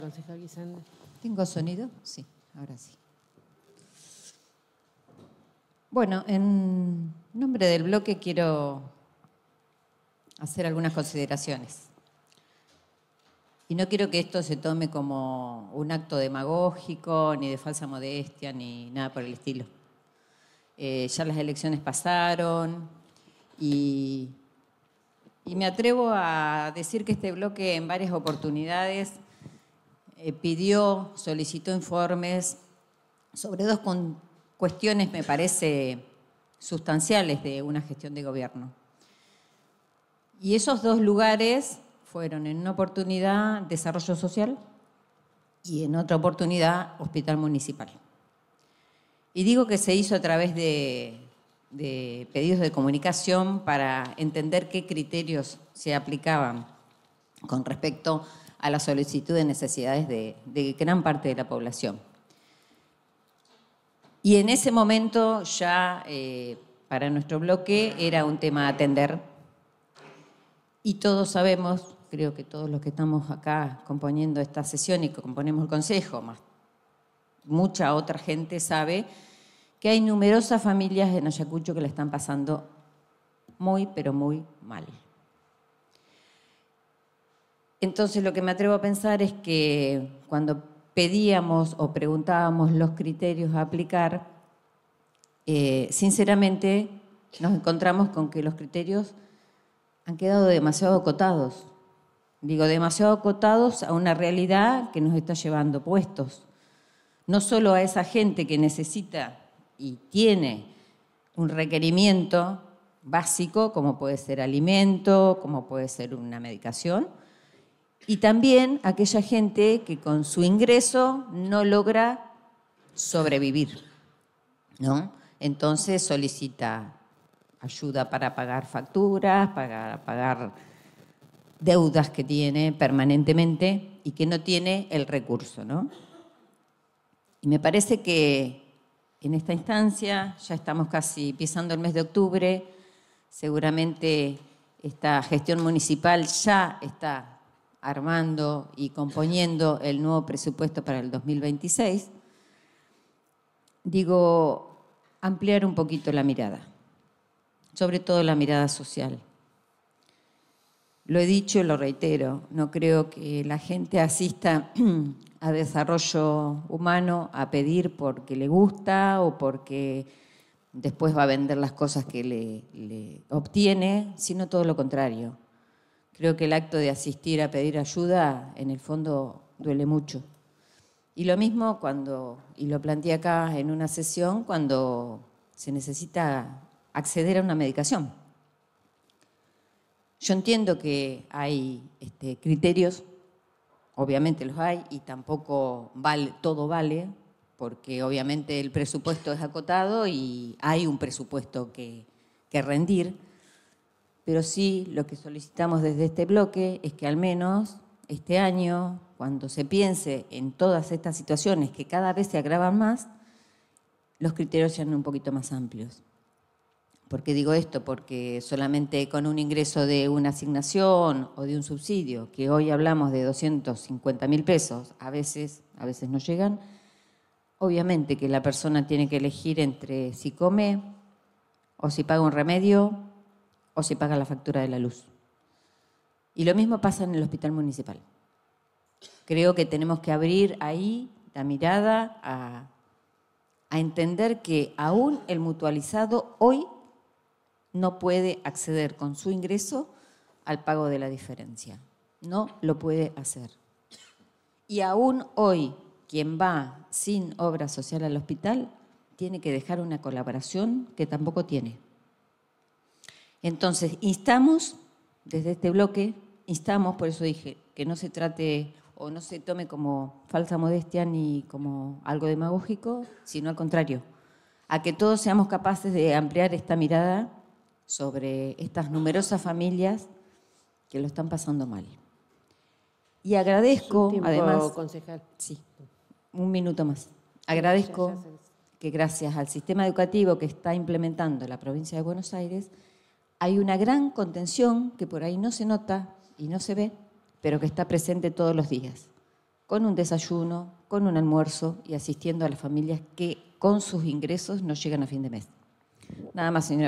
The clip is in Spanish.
Concejal Guisande. ¿Tengo sonido? Sí, ahora sí. Bueno, en nombre del bloque quiero hacer algunas consideraciones. Y no quiero que esto se tome como un acto demagógico, ni de falsa modestia, ni nada por el estilo. Ya las elecciones pasaron y me atrevo a decir que este bloque en varias oportunidades solicitó informes sobre dos cuestiones, me parece, sustanciales de una gestión de gobierno. Y esos dos lugares fueron en una oportunidad desarrollo social y en otra oportunidad hospital municipal. Y digo que se hizo a través de pedidos de comunicación para entender qué criterios se aplicaban con respecto a la solicitud de necesidades de gran parte de la población. Y en ese momento ya para nuestro bloque era un tema a atender. Y todos sabemos, creo que todos los que estamos acá componiendo esta sesión y que componemos el Consejo, más mucha otra gente sabe que hay numerosas familias en Ayacucho que la están pasando muy, pero muy mal. Entonces, lo que me atrevo a pensar es que cuando pedíamos o preguntábamos los criterios a aplicar, sinceramente nos encontramos con que los criterios han quedado demasiado acotados. Digo, demasiado acotados a una realidad que nos está llevando puestos. No solo a esa gente que necesita y tiene un requerimiento básico, como puede ser alimento, como puede ser una medicación, y también a aquella gente que con su ingreso no logra sobrevivir, ¿no? Entonces solicita ayuda para pagar facturas, para pagar deudas que tiene permanentemente y que no tiene el recurso, ¿no? Y me parece que en esta instancia ya estamos casi pisando el mes de octubre, seguramente esta gestión municipal ya está armando y componiendo el nuevo presupuesto para el 2026. Digo, ampliar un poquito la mirada, sobre todo la mirada social. Lo he dicho y lo reitero, no creo que la gente asista a desarrollo humano a pedir porque le gusta o porque después va a vender las cosas que le obtiene, sino todo lo contrario. Creo que el acto de asistir a pedir ayuda, en el fondo, duele mucho. Y lo mismo y lo planteé acá en una sesión, cuando se necesita acceder a una medicación. Yo entiendo que hay criterios, obviamente los hay, y tampoco todo vale, porque obviamente el presupuesto es acotado y hay un presupuesto que rendir, pero sí lo que solicitamos desde este bloque es que al menos este año, cuando se piense en todas estas situaciones que cada vez se agravan más, los criterios sean un poquito más amplios. ¿Por qué digo esto? Porque solamente con un ingreso de una asignación o de un subsidio, que hoy hablamos de 250.000 pesos, a veces no llegan, obviamente que la persona tiene que elegir entre si come o si paga un remedio o si paga la factura de la luz. Y lo mismo pasa en el hospital municipal. Creo que tenemos que abrir ahí la mirada a entender que aún el mutualizado hoy no puede acceder con su ingreso al pago de la diferencia. No lo puede hacer. Y aún hoy, quien va sin obra social al hospital tiene que dejar una colaboración que tampoco tiene. Entonces, instamos, desde este bloque, por eso dije, que no se trate o no se tome como falsa modestia ni como algo demagógico, sino al contrario, a que todos seamos capaces de ampliar esta mirada sobre estas numerosas familias que lo están pasando mal. Y agradezco, además, concejal. Sí, un minuto más. Agradezco que gracias al sistema educativo que está implementando la provincia de Buenos Aires, hay una gran contención que por ahí no se nota y no se ve, pero que está presente todos los días, con un desayuno, con un almuerzo y asistiendo a las familias que con sus ingresos no llegan a fin de mes. Nada más, señora.